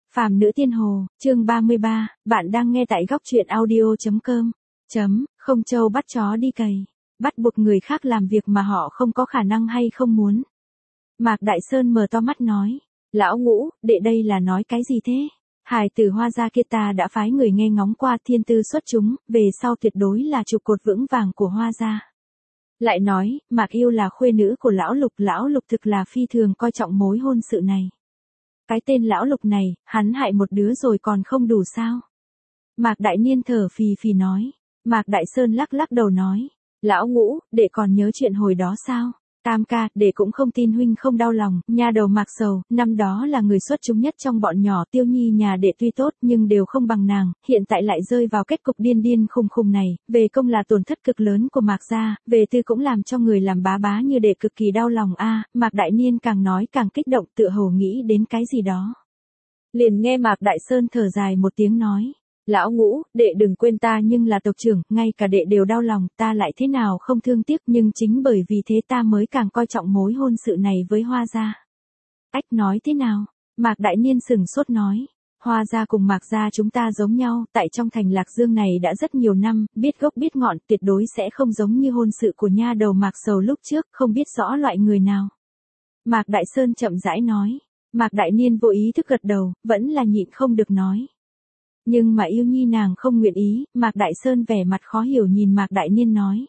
Phàm nữ tiên hồ, chương 33, bạn đang nghe tại góc truyện audio.com. Không trâu bắt chó đi cày, bắt buộc người khác làm việc mà họ không có khả năng hay không muốn. Mạc Đại Sơn mở to mắt nói, lão Ngũ, đệ đây là nói cái gì thế? Hài tử Hoa gia kia ta đã phái người nghe ngóng qua, thiên tư xuất chúng, về sau tuyệt đối là trụ cột vững vàng của Hoa gia. Lại nói, Mạc Yêu là khuê nữ của lão Lục thực là phi thường coi trọng mối hôn sự này. Cái tên lão Lục này, hắn hại một đứa rồi còn không đủ sao? Mạc Đại Niên thở phì phì nói. Mạc Đại Sơn lắc lắc đầu nói, lão Ngũ, đệ còn nhớ chuyện hồi đó sao? Tam ca, đệ cũng không tin huynh không đau lòng, nha đầu Mạc Sầu, năm đó là người xuất chúng nhất trong bọn nhỏ, Tiêu Nhi nhà đệ tuy tốt nhưng đều không bằng nàng, hiện tại lại rơi vào kết cục điên điên khùng khùng này, về công là tổn thất cực lớn của Mạc gia, về tư cũng làm cho người làm bá bá như đệ cực kỳ đau lòng a. Mạc Đại Niên càng nói càng kích động, tựa hồ nghĩ đến cái gì đó. Liền nghe Mạc Đại Sơn thở dài một tiếng nói, lão Ngũ, đệ đừng quên ta nhưng là tộc trưởng, ngay cả đệ đều đau lòng, ta lại thế nào không thương tiếc, nhưng chính bởi vì thế ta mới càng coi trọng mối hôn sự này với Hoa gia. Ách, nói thế nào? Mạc Đại Niên sừng sốt nói, Hoa gia cùng Mạc gia chúng ta giống nhau, tại trong thành Lạc Dương này đã rất nhiều năm, biết gốc biết ngọn, tuyệt đối sẽ không giống như hôn sự của nha đầu Mạc Sầu lúc trước, không biết rõ loại người nào. Mạc Đại Sơn chậm rãi nói. Mạc Đại Niên vô ý thức gật đầu, vẫn là nhịn không được nói. Nhưng mà Yêu Nhi nàng không nguyện ý. Mạc Đại Sơn vẻ mặt khó hiểu nhìn Mạc Đại Niên nói.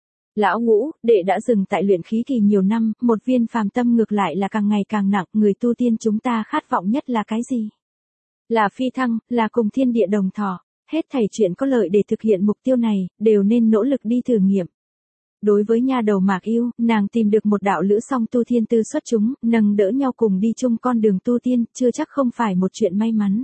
Lão Ngũ, đệ đã dừng tại luyện khí kỳ nhiều năm, một viên phàm tâm ngược lại là càng ngày càng nặng, người tu tiên chúng ta khát vọng nhất là cái gì? Là phi thăng, là cùng thiên địa đồng thọ, hết thảy chuyện có lợi để thực hiện mục tiêu này, đều nên nỗ lực đi thử nghiệm. Đối với nha đầu Mạc Yêu, nàng tìm được một đạo lữ song tu thiên tư xuất chúng, nâng đỡ nhau cùng đi chung con đường tu tiên, chưa chắc không phải một chuyện may mắn.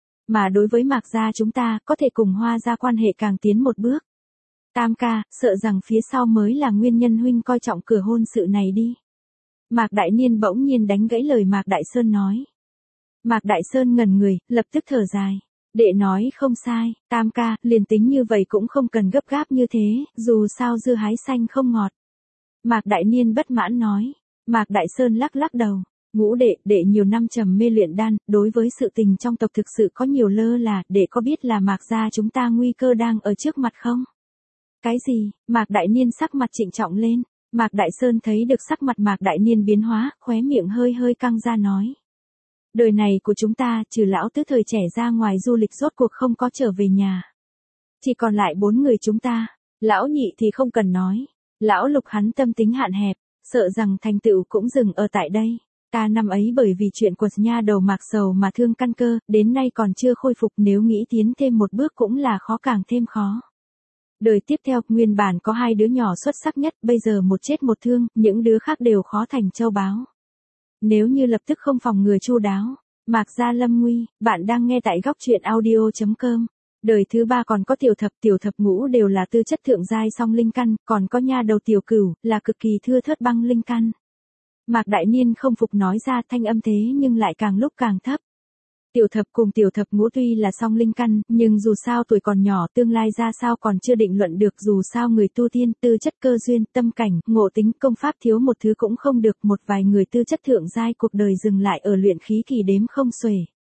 Mà đối với Mạc gia chúng ta, có thể cùng Hoa gia quan hệ càng tiến một bước. Tam ca, sợ rằng phía sau mới là nguyên nhân huynh coi trọng cửa hôn sự này đi. Mạc Đại Niên bỗng nhiên đánh gãy lời Mạc Đại Sơn nói. Mạc Đại Sơn ngẩn người, lập tức thở dài. Đệ nói không sai, Tam ca, liền tính như vậy cũng không cần gấp gáp như thế, dù sao dưa hái xanh không ngọt. Mạc Đại Niên bất mãn nói. Mạc Đại Sơn lắc lắc đầu. Ngũ đệ nhiều năm trầm mê luyện đan, đối với sự tình trong tộc thực sự có nhiều lơ là, đệ có biết là Mạc gia chúng ta nguy cơ đang ở trước mặt không? Cái gì? Mạc Đại Niên sắc mặt trịnh trọng lên. Mạc Đại Sơn thấy được sắc mặt Mạc Đại Niên biến hóa, khóe miệng hơi hơi căng ra nói. Đời này của chúng ta, trừ lão tứ thời trẻ ra ngoài du lịch rốt cuộc không có trở về nhà. Chỉ còn lại 4 người chúng ta. Lão Nhị thì không cần nói. Lão Lục hắn tâm tính hạn hẹp, sợ rằng thành tựu cũng dừng ở tại đây. Ta năm ấy bởi vì chuyện của nha đầu Mạc Sầu mà thương căn cơ, đến nay còn chưa khôi phục, nếu nghĩ tiến thêm một bước cũng là khó càng thêm khó. Đời tiếp theo, nguyên bản có 2 đứa nhỏ xuất sắc nhất, bây giờ một chết một thương, những đứa khác đều khó thành châu báu. Nếu như lập tức không phòng ngừa chu đáo, Mạc gia lâm nguy. Bạn đang nghe tại góc truyện audio.com. Đời thứ 3 còn có tiểu thập ngũ đều là tư chất thượng giai song linh căn, còn có nha đầu tiểu cửu, là cực kỳ thưa thớt băng linh căn. Mạc Đại Niên không phục nói ra, thanh âm thế nhưng lại càng lúc càng thấp. Tiểu thập cùng tiểu thập ngũ tuy là song linh căn, nhưng dù sao tuổi còn nhỏ, tương lai ra sao còn chưa định luận được, dù sao người tu tiên, tư chất cơ duyên, tâm cảnh, ngộ tính, công pháp thiếu một thứ cũng không được, một vài người tư chất thượng giai cuộc đời dừng lại ở luyện khí kỳ đếm không xuể.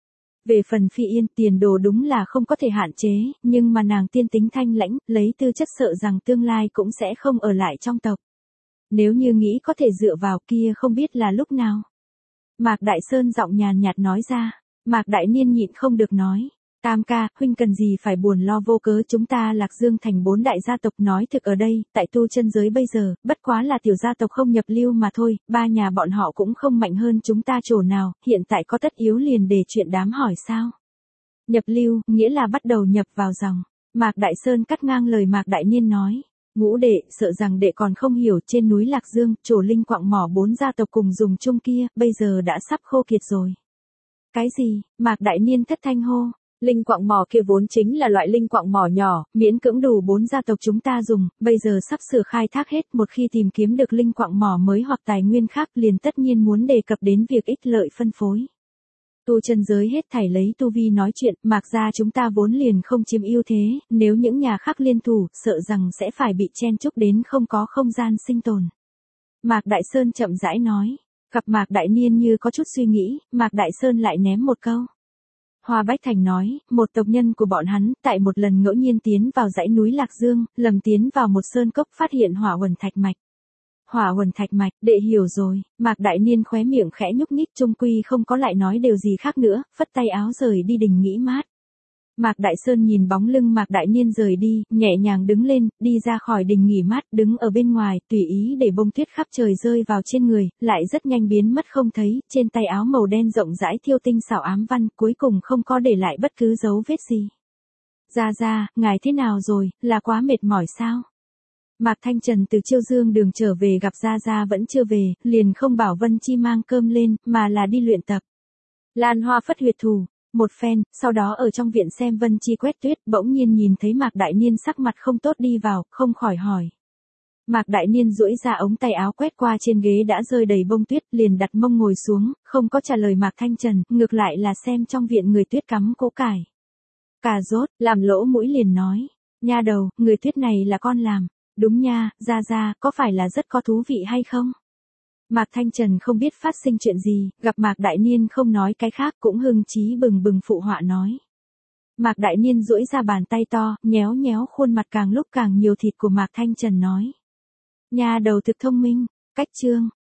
Về phần Phi Yên, tiền đồ đúng là không có thể hạn chế, nhưng mà nàng tiên tính thanh lãnh, lấy tư chất sợ rằng tương lai cũng sẽ không ở lại trong tộc. Nếu như nghĩ có thể dựa vào kia không biết là lúc nào. Mạc Đại Sơn giọng nhàn nhạt nói ra. Mạc Đại Niên nhịn không được nói. Tam ca, huynh cần gì phải buồn lo vô cớ, chúng ta Lạc Dương thành 4 đại gia tộc, nói thực ở đây, tại tu chân giới bây giờ, bất quá là tiểu gia tộc không nhập lưu mà thôi, 3 nhà bọn họ cũng không mạnh hơn chúng ta chỗ nào, hiện tại có tất yếu liền để chuyện đám hỏi sao? Nhập lưu, nghĩa là bắt đầu nhập vào dòng. Mạc Đại Sơn cắt ngang lời Mạc Đại Niên nói. Ngũ đệ, sợ rằng đệ còn không hiểu, trên núi Lạc Dương, trổ linh quạng mỏ 4 gia tộc cùng dùng chung kia, bây giờ đã sắp khô kiệt rồi. Cái gì? Mạc Đại Niên thất thanh hô. Linh quạng mỏ kia vốn chính là loại linh quạng mỏ nhỏ, miễn cưỡng đủ 4 gia tộc chúng ta dùng, bây giờ sắp sửa khai thác hết, một khi tìm kiếm được linh quạng mỏ mới hoặc tài nguyên khác liền tất nhiên muốn đề cập đến việc ích lợi phân phối. Tu chân giới hết thảy lấy tu vi nói chuyện, Mạc gia chúng ta vốn liền không chiếm ưu thế, nếu những nhà khác liên thủ, sợ rằng sẽ phải bị chen chúc đến không có không gian sinh tồn. Mạc Đại Sơn chậm rãi nói. Gặp Mạc Đại Niên như có chút suy nghĩ, Mạc Đại Sơn lại ném một câu. Hoa Bách Thành nói, một tộc nhân của bọn hắn, tại một lần ngẫu nhiên tiến vào dãy núi Lạc Dương, lầm tiến vào một sơn cốc phát hiện hỏa huần thạch mạch. Hỏa huần thạch mạch, đệ hiểu rồi, Mạc Đại Niên khóe miệng khẽ nhúc nhích trung quy không có lại nói điều gì khác nữa, phất tay áo rời đi đình nghỉ mát. Mạc Đại Sơn nhìn bóng lưng Mạc Đại Niên rời đi, nhẹ nhàng đứng lên, đi ra khỏi đình nghỉ mát, đứng ở bên ngoài, tùy ý để bông tuyết khắp trời rơi vào trên người, lại rất nhanh biến mất không thấy, trên tay áo màu đen rộng rãi thiêu tinh xảo ám văn, cuối cùng không có để lại bất cứ dấu vết gì. Ra, ngài thế nào rồi, là quá mệt mỏi sao? Mạc Thanh Trần từ Chiêu Dương đường trở về gặp Ra vẫn chưa về, liền không bảo Vân Chi mang cơm lên, mà là đi luyện tập. Lan Hoa phất huyệt thủ một phen, sau đó ở trong viện xem Vân Chi quét tuyết, bỗng nhiên nhìn thấy Mạc Đại Niên sắc mặt không tốt đi vào, không khỏi hỏi. Mạc Đại Niên duỗi ra ống tay áo quét qua trên ghế đã rơi đầy bông tuyết, liền đặt mông ngồi xuống, không có trả lời Mạc Thanh Trần, ngược lại là xem trong viện người tuyết cắm cỗ cải. Cà rốt, làm lỗ mũi liền nói. Nha đầu, người tuyết này là con làm. Đúng nha, ra, có phải là rất có thú vị hay không? Mạc Thanh Trần không biết phát sinh chuyện gì, gặp Mạc Đại Niên không nói cái khác cũng hưng chí bừng bừng phụ họa nói. Mạc Đại Niên duỗi ra bàn tay to, nhéo nhéo khuôn mặt càng lúc càng nhiều thịt của Mạc Thanh Trần nói. Nhà đầu thực thông minh, cách chương.